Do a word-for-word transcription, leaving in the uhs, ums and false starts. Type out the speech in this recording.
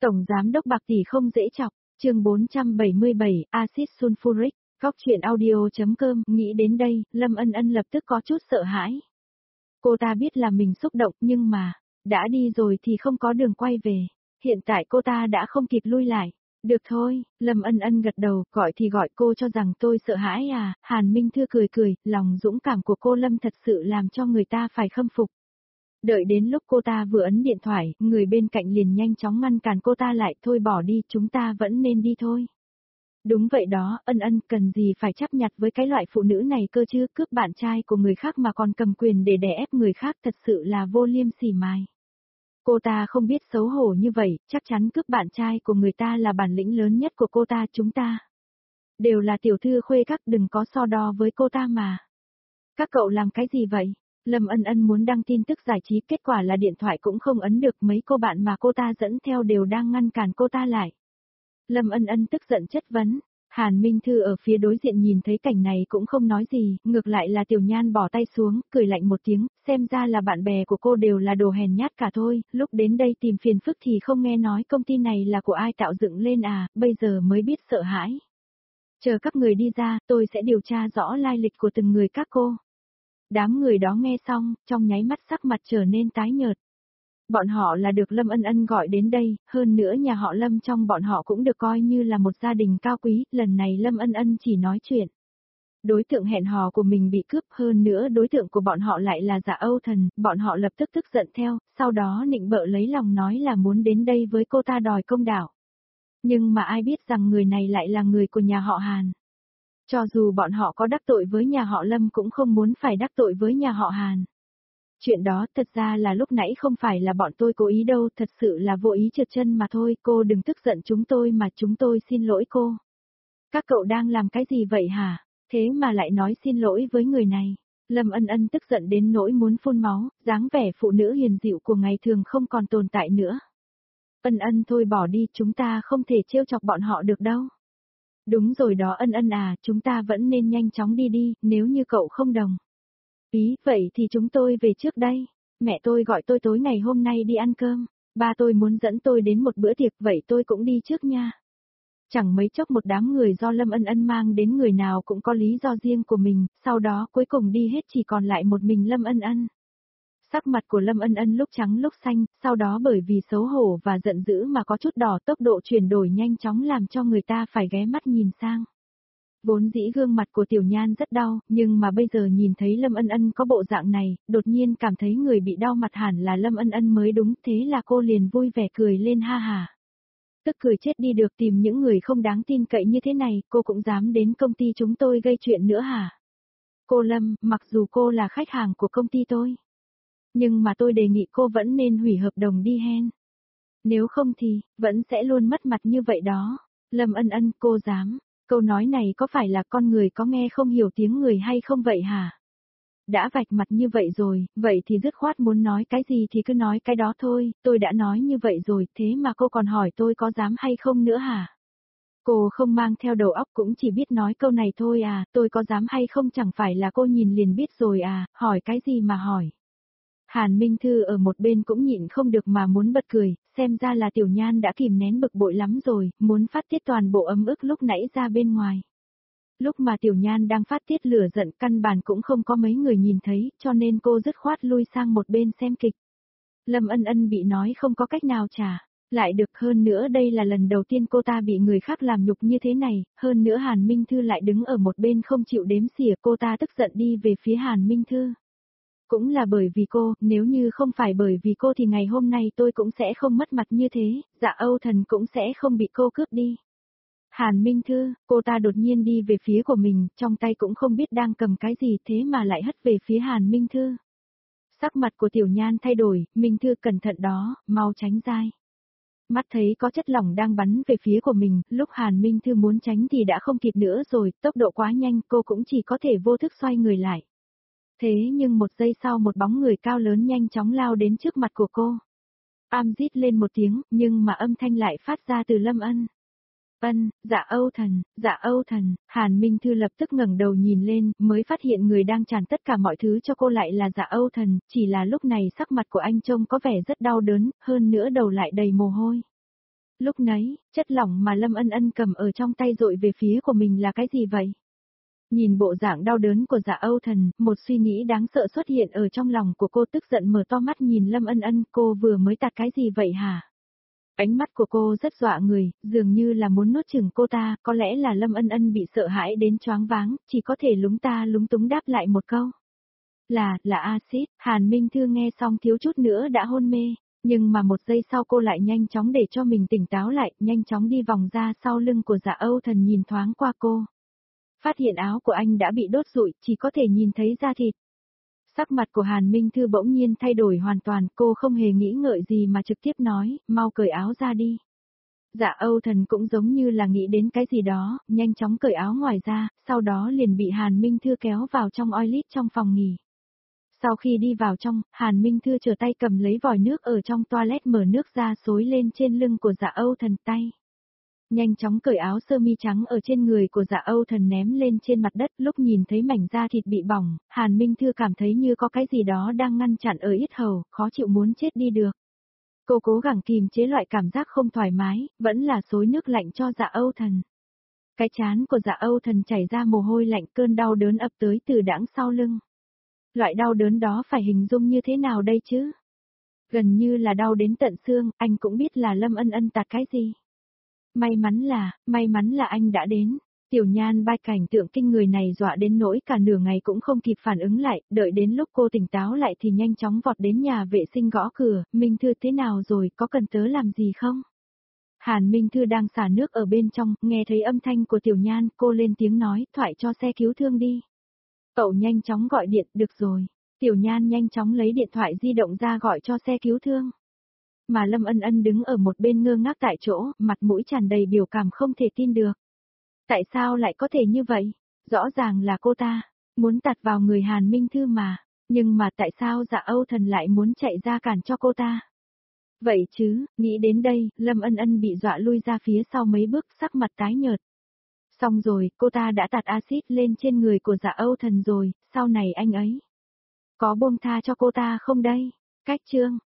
Tổng giám đốc Bạc tỷ không dễ chọc, chương bốn trăm bảy mươi bảy, axit sulfuric, Cóc truyện audio.com, nghĩ đến đây, Lâm Ân Ân lập tức có chút sợ hãi. Cô ta biết là mình xúc động nhưng mà, đã đi rồi thì không có đường quay về, hiện tại cô ta đã không kịp lui lại. Được thôi, Lâm Ân Ân gật đầu, gọi thì gọi cô cho rằng tôi sợ hãi à, Hàn Minh Thư cười cười, lòng dũng cảm của cô Lâm thật sự làm cho người ta phải khâm phục. Đợi đến lúc cô ta vừa ấn điện thoại, người bên cạnh liền nhanh chóng ngăn cản cô ta lại, thôi bỏ đi, chúng ta vẫn nên đi thôi. Đúng vậy đó, Ân Ân, cần gì phải chấp nhặt với cái loại phụ nữ này cơ chứ, cướp bạn trai của người khác mà còn cầm quyền để đè ép người khác thật sự là vô liêm sỉ mài. Cô ta không biết xấu hổ như vậy, chắc chắn cướp bạn trai của người ta là bản lĩnh lớn nhất của cô ta, chúng ta. Đều là tiểu thư khuê các, đừng có so đo với cô ta mà. Các cậu làm cái gì vậy? Lâm Ân Ân muốn đăng tin tức giải trí, kết quả là điện thoại cũng không ấn được, mấy cô bạn mà cô ta dẫn theo đều đang ngăn cản cô ta lại. Lâm Ân Ân tức giận chất vấn. Hàn Minh Thư ở phía đối diện nhìn thấy cảnh này cũng không nói gì, ngược lại là Tiểu Nhan bỏ tay xuống, cười lạnh một tiếng, xem ra là bạn bè của cô đều là đồ hèn nhát cả thôi, lúc đến đây tìm phiền phức thì không nghe nói công ty này là của ai tạo dựng lên à, bây giờ mới biết sợ hãi. Chờ các người đi ra, tôi sẽ điều tra rõ lai lịch của từng người các cô. Đám người đó nghe xong, trong nháy mắt sắc mặt trở nên tái nhợt. Bọn họ là được Lâm Ân Ân gọi đến đây, hơn nữa nhà họ Lâm trong bọn họ cũng được coi như là một gia đình cao quý, lần này Lâm Ân Ân chỉ nói chuyện. Đối tượng hẹn hò của mình bị cướp, hơn nữa đối tượng của bọn họ lại là Dạ Âu Thần, bọn họ lập tức tức giận theo, sau đó nịnh bợ lấy lòng nói là muốn đến đây với cô ta đòi công đạo. Nhưng mà ai biết rằng người này lại là người của nhà họ Hàn. Cho dù bọn họ có đắc tội với nhà họ Lâm cũng không muốn phải đắc tội với nhà họ Hàn. Chuyện đó thật ra là lúc nãy không phải là bọn tôi cố ý đâu, thật sự là vô ý trượt chân mà thôi, cô đừng tức giận chúng tôi mà, chúng tôi xin lỗi cô. Các cậu đang làm cái gì vậy hả? Thế mà lại nói xin lỗi với người này. Lâm Ân Ân tức giận đến nỗi muốn phun máu, dáng vẻ phụ nữ hiền dịu của ngày thường không còn tồn tại nữa. Ân Ân thôi bỏ đi, chúng ta không thể trêu chọc bọn họ được đâu. Đúng rồi đó Ân Ân à, chúng ta vẫn nên nhanh chóng đi đi, nếu như cậu không đồng ý, vậy thì chúng tôi về trước đây. Mẹ tôi gọi tôi tối ngày hôm nay đi ăn cơm. Ba tôi muốn dẫn tôi đến một bữa tiệc, vậy tôi cũng đi trước nha. Chẳng mấy chốc một đám người do Lâm Ân Ân mang đến, người nào cũng có lý do riêng của mình, sau đó cuối cùng đi hết chỉ còn lại một mình Lâm Ân Ân. Sắc mặt của Lâm Ân Ân lúc trắng lúc xanh, sau đó bởi vì xấu hổ và giận dữ mà có chút đỏ, tốc độ chuyển đổi nhanh chóng làm cho người ta phải ghé mắt nhìn sang. Vốn dĩ gương mặt của Tiểu Nhan rất đau, nhưng mà bây giờ nhìn thấy Lâm Ân Ân có bộ dạng này, đột nhiên cảm thấy người bị đau mặt hẳn là Lâm Ân Ân mới đúng, thế là cô liền vui vẻ cười lên ha hà. Tức cười chết đi được, tìm những người không đáng tin cậy như thế này, cô cũng dám đến công ty chúng tôi gây chuyện nữa hả? Cô Lâm, mặc dù cô là khách hàng của công ty tôi, nhưng mà tôi đề nghị cô vẫn nên hủy hợp đồng đi hen. Nếu không thì, vẫn sẽ luôn mất mặt như vậy đó. Lâm Ân Ân, cô dám. Câu nói này có phải là con người có nghe không hiểu tiếng người hay không vậy hả? Đã vạch mặt như vậy rồi, vậy thì dứt khoát muốn nói cái gì thì cứ nói cái đó thôi, tôi đã nói như vậy rồi, thế mà cô còn hỏi tôi có dám hay không nữa hả? Cô không mang theo đầu óc cũng chỉ biết nói câu này thôi à, tôi có dám hay không chẳng phải là cô nhìn liền biết rồi à, hỏi cái gì mà hỏi. Hàn Minh Thư ở một bên cũng nhịn không được mà muốn bật cười, xem ra là Tiểu Nhan đã kìm nén bực bội lắm rồi, muốn phát tiết toàn bộ ấm ức lúc nãy ra bên ngoài. Lúc mà Tiểu Nhan đang phát tiết lửa giận căn bản cũng không có mấy người nhìn thấy, cho nên cô dứt khoát lui sang một bên xem kịch. Lâm Ân Ân bị nói không có cách nào trả, lại được, hơn nữa đây là lần đầu tiên cô ta bị người khác làm nhục như thế này, hơn nữa Hàn Minh Thư lại đứng ở một bên không chịu đếm xỉa, cô ta tức giận đi về phía Hàn Minh Thư. Cũng là bởi vì cô, nếu như không phải bởi vì cô thì ngày hôm nay tôi cũng sẽ không mất mặt như thế, Dạ Âu Thần cũng sẽ không bị cô cướp đi. Hàn Minh Thư, cô ta đột nhiên đi về phía của mình, trong tay cũng không biết đang cầm cái gì thế mà lại hất về phía Hàn Minh Thư. Sắc mặt của Tiểu Nhan thay đổi, Minh Thư cẩn thận đó, mau tránh dai. Mắt thấy có chất lỏng đang bắn về phía của mình, lúc Hàn Minh Thư muốn tránh thì đã không kịp nữa rồi, tốc độ quá nhanh, cô cũng chỉ có thể vô thức xoay người lại. Thế nhưng một giây sau một bóng người cao lớn nhanh chóng lao đến trước mặt của cô. Am rít lên một tiếng, nhưng mà âm thanh lại phát ra từ Lâm Ân. Ân, Dạ Âu Thần, Dạ Âu Thần, Hàn Minh Thư lập tức ngẩng đầu nhìn lên, mới phát hiện người đang tràn tất cả mọi thứ cho cô lại là Dạ Âu Thần, chỉ là lúc này sắc mặt của anh trông có vẻ rất đau đớn, hơn nữa đầu lại đầy mồ hôi. Lúc nấy, chất lỏng mà Lâm Ân Ân cầm ở trong tay dội về phía của mình là cái gì vậy? Nhìn bộ dạng đau đớn của Dạ Âu Thần, một suy nghĩ đáng sợ xuất hiện ở trong lòng của cô, tức giận mở to mắt nhìn Lâm Ân Ân, cô vừa mới tạt cái gì vậy hả? Ánh mắt của cô rất dọa người, dường như là muốn nuốt chửng cô ta, có lẽ là Lâm Ân Ân bị sợ hãi đến choáng váng, chỉ có thể lúng ta lúng túng đáp lại một câu. Là, là axit. Hàn Minh Thư nghe xong thiếu chút nữa đã hôn mê, nhưng mà một giây sau cô lại nhanh chóng để cho mình tỉnh táo lại, nhanh chóng đi vòng ra sau lưng của Dạ Âu Thần nhìn thoáng qua cô. Phát hiện áo của anh đã bị đốt rụi, chỉ có thể nhìn thấy da thịt. Sắc mặt của Hàn Minh Thư bỗng nhiên thay đổi hoàn toàn, cô không hề nghĩ ngợi gì mà trực tiếp nói, mau cởi áo ra đi. Dạ Âu Thần cũng giống như là nghĩ đến cái gì đó, nhanh chóng cởi áo ngoài ra, sau đó liền bị Hàn Minh Thư kéo vào trong oilit trong phòng nghỉ. Sau khi đi vào trong, Hàn Minh Thư trở tay cầm lấy vòi nước ở trong toilet mở nước ra xối lên trên lưng của Dạ Âu Thần tay. Nhanh chóng cởi áo sơ mi trắng ở trên người của Dạ Âu Thần ném lên trên mặt đất, lúc nhìn thấy mảnh da thịt bị bỏng, Hàn Minh Thư cảm thấy như có cái gì đó đang ngăn chặn ở yết hầu, khó chịu muốn chết đi được. Cô cố gắng kìm chế loại cảm giác không thoải mái, vẫn là xối nước lạnh cho Dạ Âu Thần. Cái trán của Dạ Âu Thần chảy ra mồ hôi lạnh, cơn đau đớn ập tới từ đãng sau lưng. Loại đau đớn đó phải hình dung như thế nào đây chứ? Gần như là đau đến tận xương, anh cũng biết là Lâm Ân Ân tạt cái gì. May mắn là, may mắn là anh đã đến. Tiểu Nhan Bai cảnh tượng kinh người này dọa đến nỗi cả nửa ngày cũng không kịp phản ứng lại, đợi đến lúc cô tỉnh táo lại thì nhanh chóng vọt đến nhà vệ sinh gõ cửa, Minh Thư thế nào rồi, có cần tớ làm gì không? Hàn Minh Thư đang xả nước ở bên trong, nghe thấy âm thanh của Tiểu Nhan, cô lên tiếng nói, thoại cho xe cứu thương đi. Cậu nhanh chóng gọi điện, được rồi. Tiểu Nhan nhanh chóng lấy điện thoại di động ra gọi cho xe cứu thương. Mà Lâm Ân Ân đứng ở một bên ngơ ngác tại chỗ, mặt mũi tràn đầy biểu cảm không thể tin được. Tại sao lại có thể như vậy? Rõ ràng là cô ta, muốn tạt vào người Hàn Minh Thư mà, nhưng mà tại sao Dạ Âu Thần lại muốn chạy ra cản cho cô ta? Vậy chứ, nghĩ đến đây, Lâm Ân Ân bị dọa lui ra phía sau mấy bước, sắc mặt tái nhợt. Xong rồi, cô ta đã tạt axit lên trên người của Dạ Âu Thần rồi, sau này anh ấy có buông tha cho cô ta không đây? Cách chương